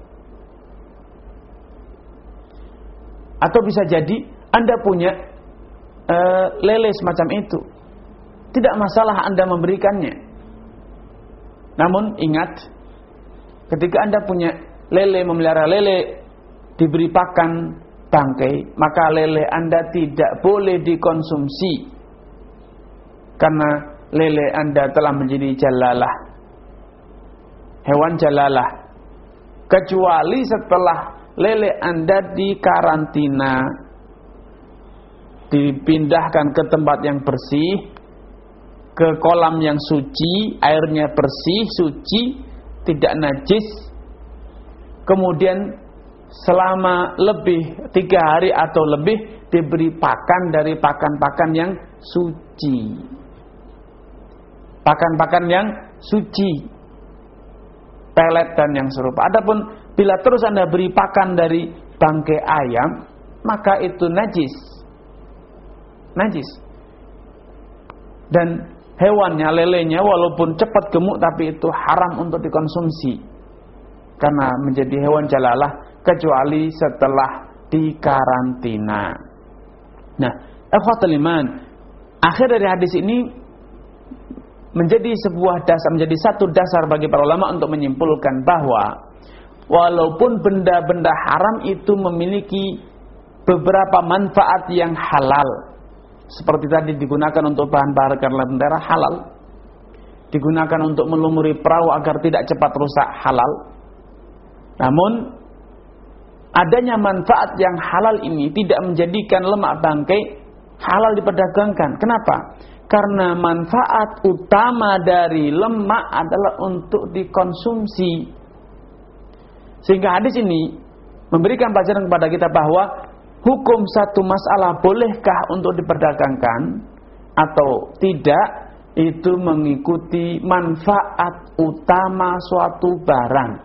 Atau bisa jadi Anda punya uh, lele semacam itu, tidak masalah Anda memberikannya. Namun ingat, ketika Anda punya lele, memelihara lele, diberi pakan bangkai, maka lele Anda tidak boleh dikonsumsi, karena lele Anda telah menjadi jalalah, hewan jalalah, kecuali setelah lele Anda dikarantina, dipindahkan ke tempat yang bersih, ke kolam yang suci, airnya bersih, suci, tidak najis. Kemudian selama lebih tiga hari atau lebih diberi pakan dari pakan-pakan yang suci, pakan-pakan yang suci, pelet dan yang serupa. Adapun bila terus Anda beri pakan dari bangkai ayam, maka itu najis, najis. Dan hewannya, lelenya, walaupun cepat gemuk, tapi itu haram untuk dikonsumsi, karena menjadi hewan jalalah, kecuali setelah dikarantina. Nah, ikhwatul iman, akhir dari hadis ini menjadi sebuah dasar, menjadi satu dasar bagi para ulama untuk menyimpulkan bahwa walaupun benda-benda haram itu memiliki beberapa manfaat yang halal, seperti tadi digunakan untuk bahan bakar lentera, halal, digunakan untuk melumuri perahu agar tidak cepat rusak, halal. Namun adanya manfaat yang halal ini tidak menjadikan lemak bangkai halal diperdagangkan. Kenapa? Karena manfaat utama dari lemak adalah untuk dikonsumsi. Sehingga hadis ini memberikan pelajaran kepada kita bahwa hukum satu masalah bolehkah untuk diperdagangkan atau tidak, itu mengikuti manfaat utama suatu barang.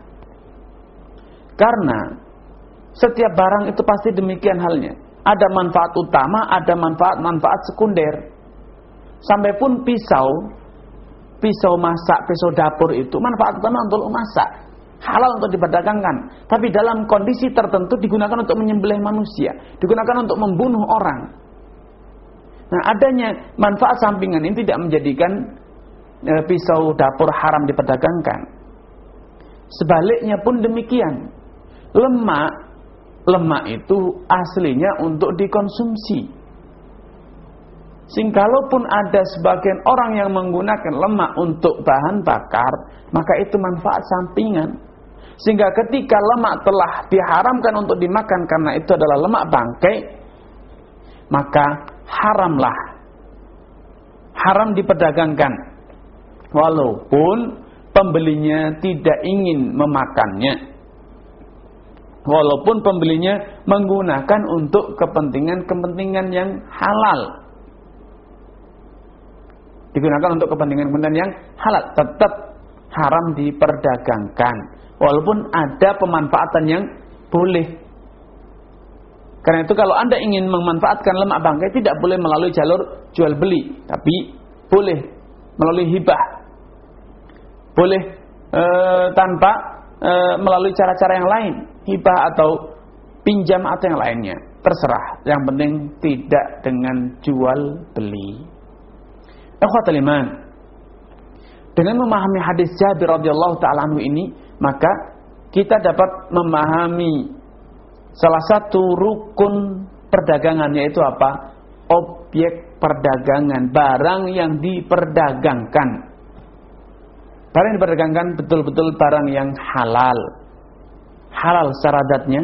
Karena setiap barang itu pasti demikian halnya. Ada manfaat utama, ada manfaat-manfaat sekunder. Sampai pun pisau, pisau masak, pisau dapur itu manfaat utama untuk masak, halal untuk diperdagangkan. Tapi dalam kondisi tertentu digunakan untuk menyembelih manusia, digunakan untuk membunuh orang. Nah, adanya manfaat sampingan ini tidak menjadikan e, pisau dapur haram diperdagangkan. Sebaliknya pun demikian. Lemak, lemak itu aslinya untuk dikonsumsi. Sehingga kalaupun ada sebagian orang yang menggunakan lemak untuk bahan bakar, maka itu manfaat sampingan. Sehingga ketika lemak telah diharamkan untuk dimakan karena itu adalah lemak bangkai, maka haramlah, haram diperdagangkan, walaupun pembelinya tidak ingin memakannya, walaupun pembelinya menggunakan untuk kepentingan-kepentingan yang halal, digunakan untuk kepentingan-kepentingan yang halal, tetap haram diperdagangkan, walaupun ada pemanfaatan yang boleh. Karena itu kalau Anda ingin memanfaatkan lemak bangkai, tidak boleh melalui jalur jual beli, tapi boleh melalui hibah, boleh e, tanpa e, melalui cara-cara yang lain, hibah atau pinjam atau yang lainnya, terserah. Yang penting tidak dengan jual beli. Ikhwatul iman, dengan memahami hadis Jabir radhiyallahu taala anhu ini, maka kita dapat memahami salah satu rukun perdagangan, yaitu apa? Objek perdagangan, barang yang diperdagangkan. Barang yang diperdagangkan betul-betul barang yang halal. halal secara zatnya,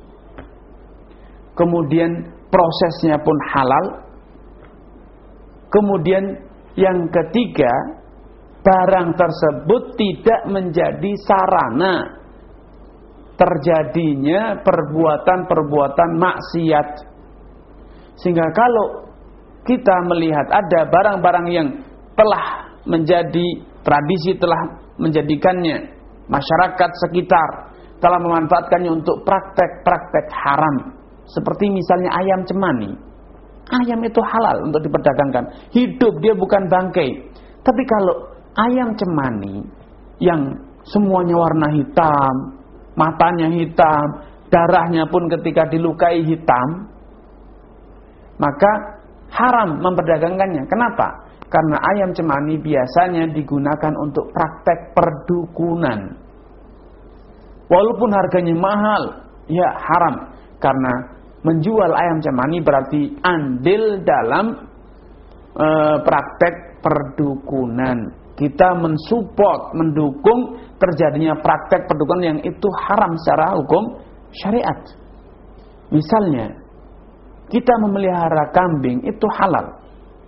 kemudian prosesnya pun halal, kemudian yang ketiga, barang tersebut tidak menjadi sarana terjadinya perbuatan-perbuatan maksiat. Sehingga kalau kita melihat ada barang-barang yang telah menjadi tradisi, telah menjadikannya masyarakat sekitar, telah memanfaatkannya untuk praktek-praktek haram, seperti misalnya ayam cemani. Ayam itu halal untuk diperdagangkan, hidup, dia bukan bangkai. Tapi kalau ayam cemani yang semuanya warna hitam, matanya hitam, darahnya pun ketika dilukai hitam, maka haram memperdagangkannya. Kenapa? Karena ayam cemani biasanya digunakan untuk praktek perdukunan. Walaupun harganya mahal, ya haram. Karena menjual ayam cemani berarti andil dalam e, praktek perdukunan. Kita mensupport, mendukung terjadinya praktek perdukunan yang itu haram secara hukum syariat. Misalnya, kita memelihara kambing itu halal.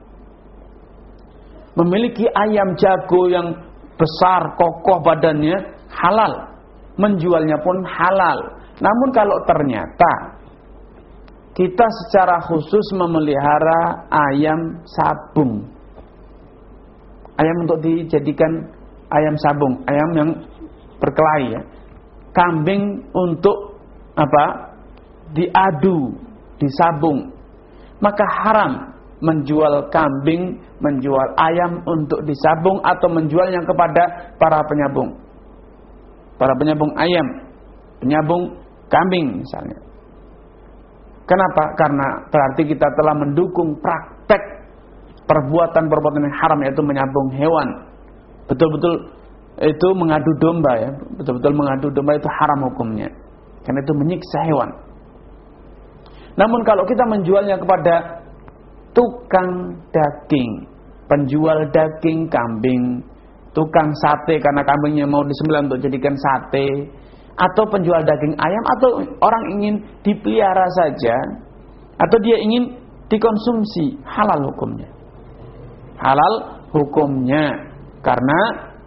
Memiliki ayam jago yang besar, kokoh badannya, halal. Menjualnya pun halal. Namun kalau ternyata kita secara khusus memelihara ayam sabung, ayam untuk dijadikan ayam sabung, ayam yang berkelahi, ya. Kambing untuk apa? Diadu, disabung. Maka haram menjual kambing, menjual ayam untuk disabung atau menjualnya kepada para penyabung. Para penyabung ayam, penyabung kambing misalnya. Kenapa? Karena berarti kita telah mendukung praktek perbuatan-perbuatan yang haram, yaitu menyabung hewan. Betul-betul itu mengadu domba, ya. Betul-betul mengadu domba itu haram hukumnya. Karena itu menyiksa hewan. Namun kalau kita menjualnya kepada tukang daging, penjual daging kambing, tukang sate karena kambingnya mau disembelih untuk jadikan sate, atau penjual daging ayam, atau orang ingin dipelihara saja, atau dia ingin dikonsumsi, halal hukumnya. Halal hukumnya. Karena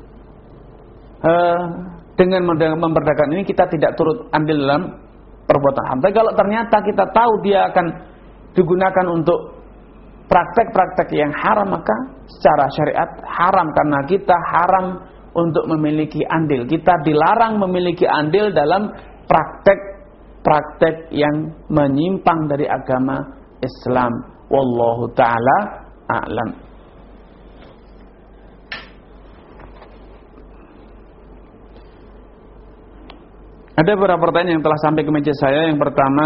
eh, dengan memperdagangkan ini kita tidak turut andil dalam perbuatan haram. Tapi kalau ternyata kita tahu dia akan digunakan untuk praktek-praktek yang haram, maka secara syariat haram, karena kita haram untuk memiliki andil. Kita dilarang memiliki andil dalam praktek-praktek yang menyimpang dari agama Islam. Wallahu ta'ala a'lam. Ada beberapa pertanyaan yang telah sampai ke meja saya. Yang pertama,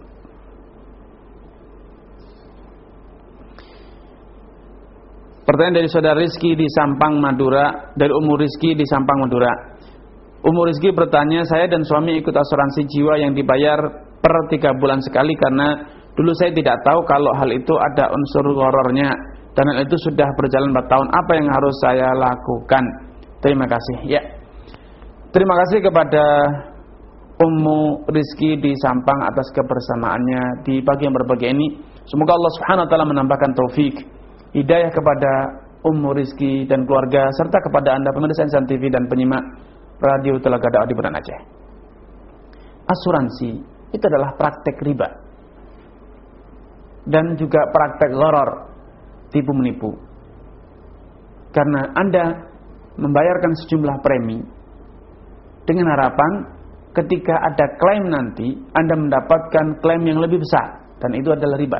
pertanyaan dari saudara Rizki di Sampang, Madura, dari Ummu Rizki di Sampang, Madura. Ummu Rizki bertanya, saya dan suami ikut asuransi jiwa yang dibayar per tiga bulan sekali karena dulu saya tidak tahu kalau hal itu ada unsur horornya, dan hal itu sudah berjalan empat tahun. Apa yang harus saya lakukan? Terima kasih. Ya, terima kasih kepada Ummu Rizki di Sampang atas kebersamaannya di pagi yang berbahagia ini. Semoga Allah Subhanahu wa taala menambahkan taufik, hidayah kepada Ummu Rizki dan keluarga, serta kepada Anda pemirsa Insan T V dan penyimak Radio Telaga Dakwah di Banda Aceh. Asuransi itu adalah praktek riba dan juga praktek gharar, tipu menipu. Karena Anda membayarkan sejumlah premi dengan harapan ketika ada klaim nanti Anda mendapatkan klaim yang lebih besar, dan itu adalah riba.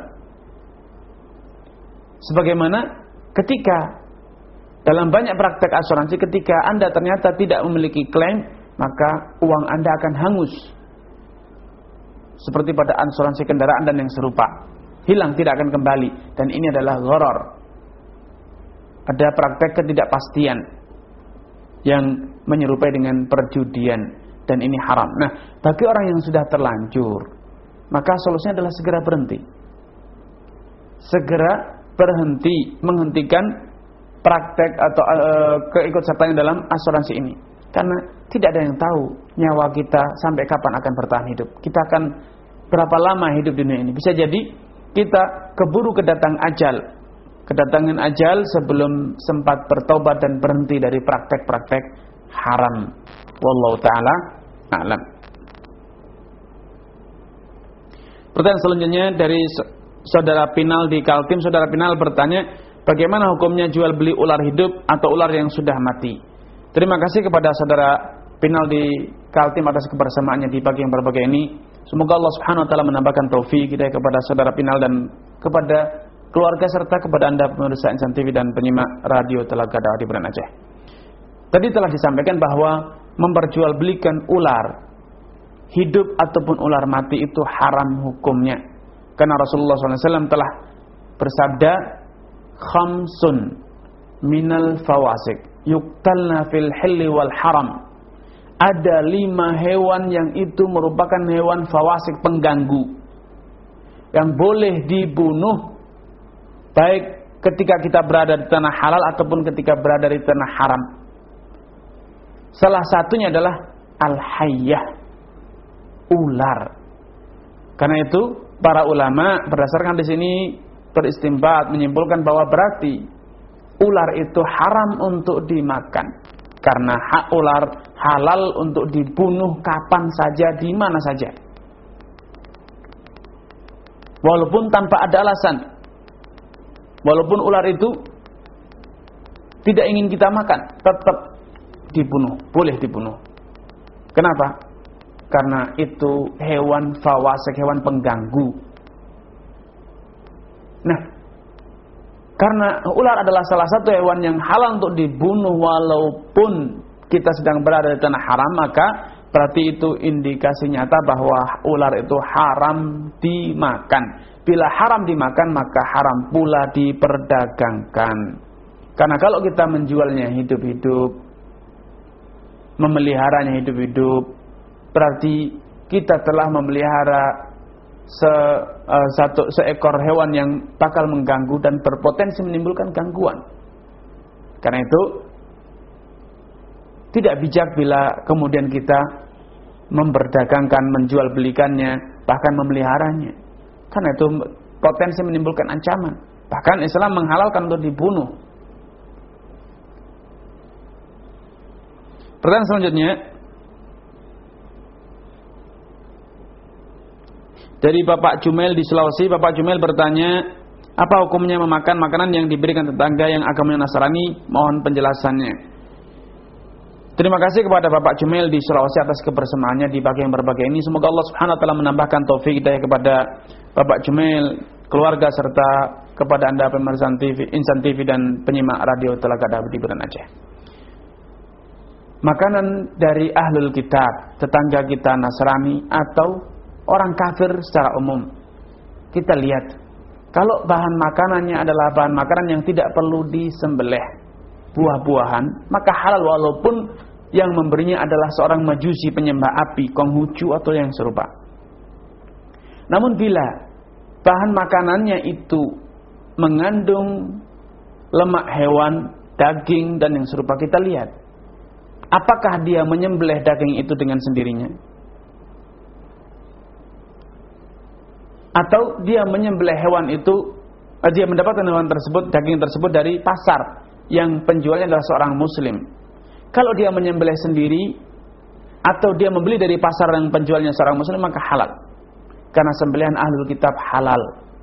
Sebagaimana ketika dalam banyak praktek asuransi, ketika Anda ternyata tidak memiliki klaim, maka uang Anda akan hangus. Seperti pada asuransi kendaraan dan yang serupa, hilang, tidak akan kembali. Dan ini adalah gharar. Ada praktek ketidakpastian yang menyerupai dengan perjudian, dan ini haram. Nah, bagi orang yang sudah terlanjur, maka solusinya adalah segera berhenti. Segera berhenti, menghentikan praktek atau uh, keikutsertaan dalam asuransi ini. Karena tidak ada yang tahu nyawa kita sampai kapan akan bertahan hidup. Kita akan berapa lama hidup di dunia ini. Bisa jadi kita keburu kedatang ajal. Kedatangan ajal sebelum sempat bertobat dan berhenti dari praktek-praktek haram. Wallahu ta'ala a'lam. Pertanyaan selanjutnya dari saudara Pinal di Kaltim. Saudara Pinal bertanya, bagaimana hukumnya jual beli ular hidup atau ular yang sudah mati? Terima kasih kepada saudara Pinal di Kaltim atas kebersamaannya di pagi yang berbahagia ini. Semoga Allah Subhanahu wa taala menambahkan taufik hidayah kepada saudara Pinal dan kepada keluarga serta kepada Anda pemirsa Insan T V dan penyimak radio Telaga Dakwah di Banda Aceh. Tadi telah disampaikan bahwa memperjualbelikan ular hidup ataupun ular mati itu haram hukumnya. Karena Rasulullah shallallahu alaihi wasallam telah bersabda, khamsun minal fawasik yuktalna fil hilli wal haram. Ada lima hewan yang itu merupakan hewan fawasik, pengganggu, yang boleh dibunuh baik ketika kita berada di tanah halal ataupun ketika berada di tanah haram. Salah satunya adalah al-hayyah, ular. Karena itu para ulama berdasarkan di sini beristimbat menyimpulkan bahwa berarti ular itu haram untuk dimakan. Karena hak ular halal untuk dibunuh kapan saja, di mana saja. Walaupun tanpa ada alasan. Walaupun ular itu tidak ingin kita makan, tetap dibunuh, boleh dibunuh. Kenapa? Karena itu hewan fawasik, hewan pengganggu. Nah, karena ular adalah salah satu hewan yang halal untuk dibunuh walaupun kita sedang berada di tanah haram, maka berarti itu indikasi nyata bahwa ular itu haram dimakan. Bila haram dimakan, maka haram pula diperdagangkan. Karena kalau kita menjualnya hidup-hidup, memeliharanya hidup-hidup, berarti kita telah memelihara Se, uh, satu seekor hewan yang bakal mengganggu dan berpotensi menimbulkan gangguan. Karena itu tidak bijak bila kemudian kita memperdagangkan, menjual belikannya, bahkan memeliharanya. Karena itu potensi menimbulkan ancaman. Bahkan Islam menghalalkan untuk dibunuh. Pertanyaan selanjutnya dari Bapak Jumail di Sulawesi. Bapak Jumail bertanya, apa hukumnya memakan makanan yang diberikan tetangga yang agamanya Nasrani? Mohon penjelasannya. Terima kasih kepada Bapak Jumail di Sulawesi atas kebersamaannya di pagi yang berbahagia ini. Semoga Allah Subhanahu wa taala menambahkan taufik hidayah kepada Bapak Jumail, keluarga serta kepada Anda pemirsa T V, Insan T V dan penyimak radio Telaga Dakwah di Banda Aceh. Makanan dari ahlul kitab, tetangga kita Nasrani atau orang kafir secara umum, kita lihat kalau bahan makanannya adalah bahan makanan yang tidak perlu disembelih, buah-buahan, maka halal walaupun yang memberinya adalah seorang majusi penyembah api, Konghucu atau yang serupa. Namun bila bahan makanannya itu mengandung lemak hewan, daging dan yang serupa, kita lihat apakah dia menyembelih daging itu dengan sendirinya, atau dia menyembelih hewan itu, dia mendapatkan hewan tersebut, daging tersebut dari pasar yang penjualnya adalah seorang muslim. Kalau dia menyembelih sendiri atau dia membeli dari pasar yang penjualnya seorang muslim, maka halal. Karena sembelihan ahlul kitab halal.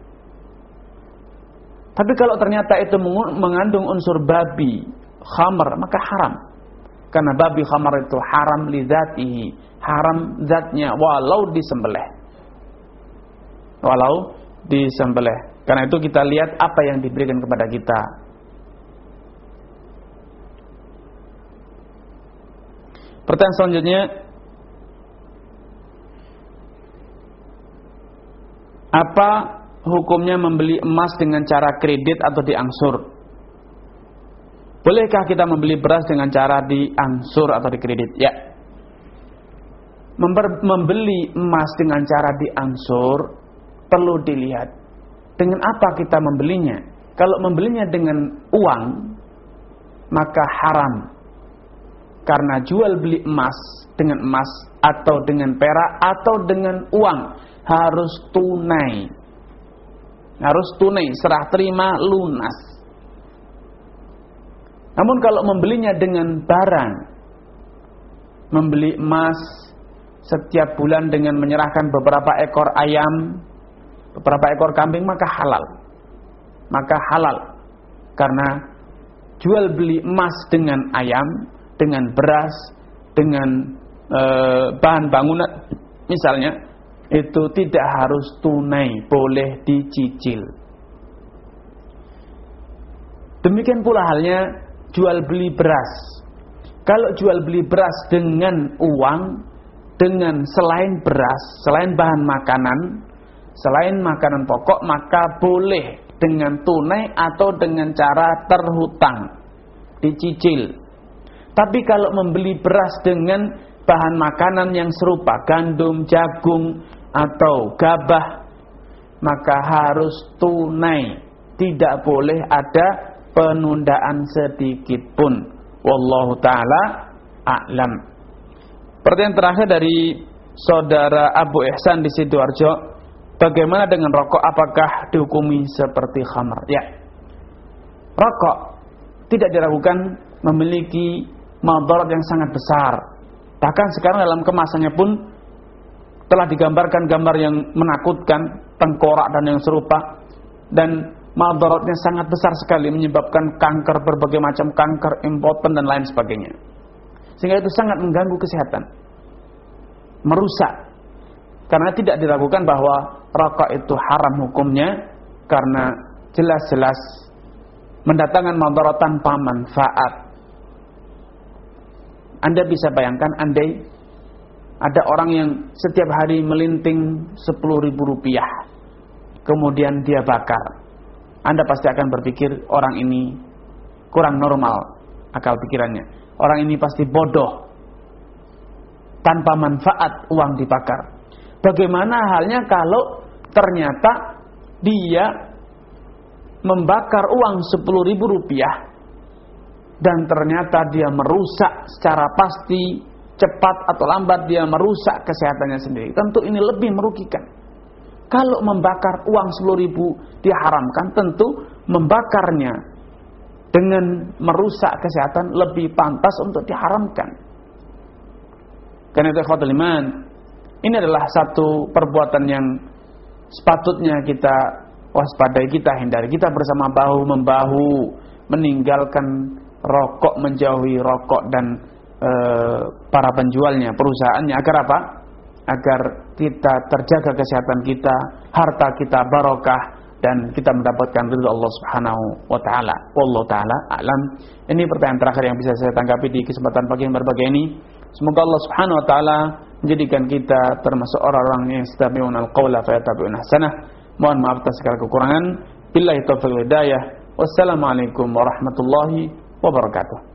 Tapi kalau ternyata itu mengandung unsur babi, khamar, maka haram. Karena babi khamar itu haram lidzatihi, haram zatnya walau disembelih. Walau disembelih. Karena itu kita lihat apa yang diberikan kepada kita. Pertanyaan selanjutnya, apa hukumnya membeli emas dengan cara kredit atau diangsur? Bolehkah kita membeli beras dengan cara diangsur atau dikredit? Ya. Member, membeli emas dengan cara diangsur perlu dilihat dengan apa kita membelinya. Kalau membelinya dengan uang, maka haram. Karena jual beli emas dengan emas atau dengan perak atau dengan uang harus tunai. Harus tunai, serah terima, lunas. Namun kalau membelinya dengan barang, membeli emas setiap bulan dengan menyerahkan beberapa ekor ayam, beberapa ekor kambing, maka halal. Maka halal. Karena jual beli emas dengan ayam, dengan beras, dengan e, bahan bangunan misalnya, itu tidak harus tunai, boleh dicicil. Demikian pula halnya jual beli beras. Kalau jual beli beras dengan uang, dengan selain beras, selain bahan makanan, selain makanan pokok, maka boleh dengan tunai atau dengan cara terhutang, dicicil. Tapi kalau membeli beras dengan bahan makanan yang serupa, gandum, jagung, atau gabah, maka harus tunai. Tidak boleh ada penundaan sedikit pun. Wallahu ta'ala a'lam. Pertanyaan terakhir dari saudara Abu Ihsan di Sidoarjo. Bagaimana dengan rokok? Apakah dihukumi seperti khamar? Ya. Rokok tidak diragukan memiliki madarat yang sangat besar. Bahkan sekarang dalam kemasannya pun telah digambarkan gambar yang menakutkan, tengkorak dan yang serupa, dan madaratnya sangat besar sekali, menyebabkan kanker, berbagai macam kanker, impoten dan lain sebagainya. Sehingga itu sangat mengganggu kesehatan, merusak. Karena tidak diragukan bahwa rokok itu haram hukumnya, karena jelas-jelas mendatangkan madarat tanpa manfaat. Anda bisa bayangkan, andai ada orang yang setiap hari melinting sepuluh ribu rupiah, kemudian dia bakar, Anda pasti akan berpikir orang ini kurang normal akal pikirannya. Orang ini pasti bodoh, tanpa manfaat uang dibakar. Bagaimana halnya kalau ternyata dia membakar uang sepuluh ribu rupiah dan ternyata dia merusak secara pasti, cepat atau lambat dia merusak kesehatannya sendiri. Tentu ini lebih merugikan. Kalau membakar uang sepuluh ribu diharamkan, tentu membakarnya dengan merusak kesehatan lebih pantas untuk diharamkan. Karena itu ikhwatul iman, ini adalah satu perbuatan yang sepatutnya kita waspadai, kita hindari. Kita bersama bahu-membahu meninggalkan rokok, menjauhi rokok dan e, para penjualnya, perusahaannya. Agar apa? Agar kita terjaga kesehatan kita, harta kita barokah, dan kita mendapatkan ridha Allah Subhanahu wa taala. Wallahu taala a'lam. Ini pertanyaan terakhir yang bisa saya tanggapi di kesempatan pagi yang berbahagia ini. Semoga Allah Subhanahu wa taala menjadikan kita termasuk orang-orang yang yastami'una al-qaula fayattabi'una ahsanah. Mohon maaf atas segala kekurangan. Billahi taufiq wal hidayah. Wassalamualaikum warahmatullahi wabarakatuh.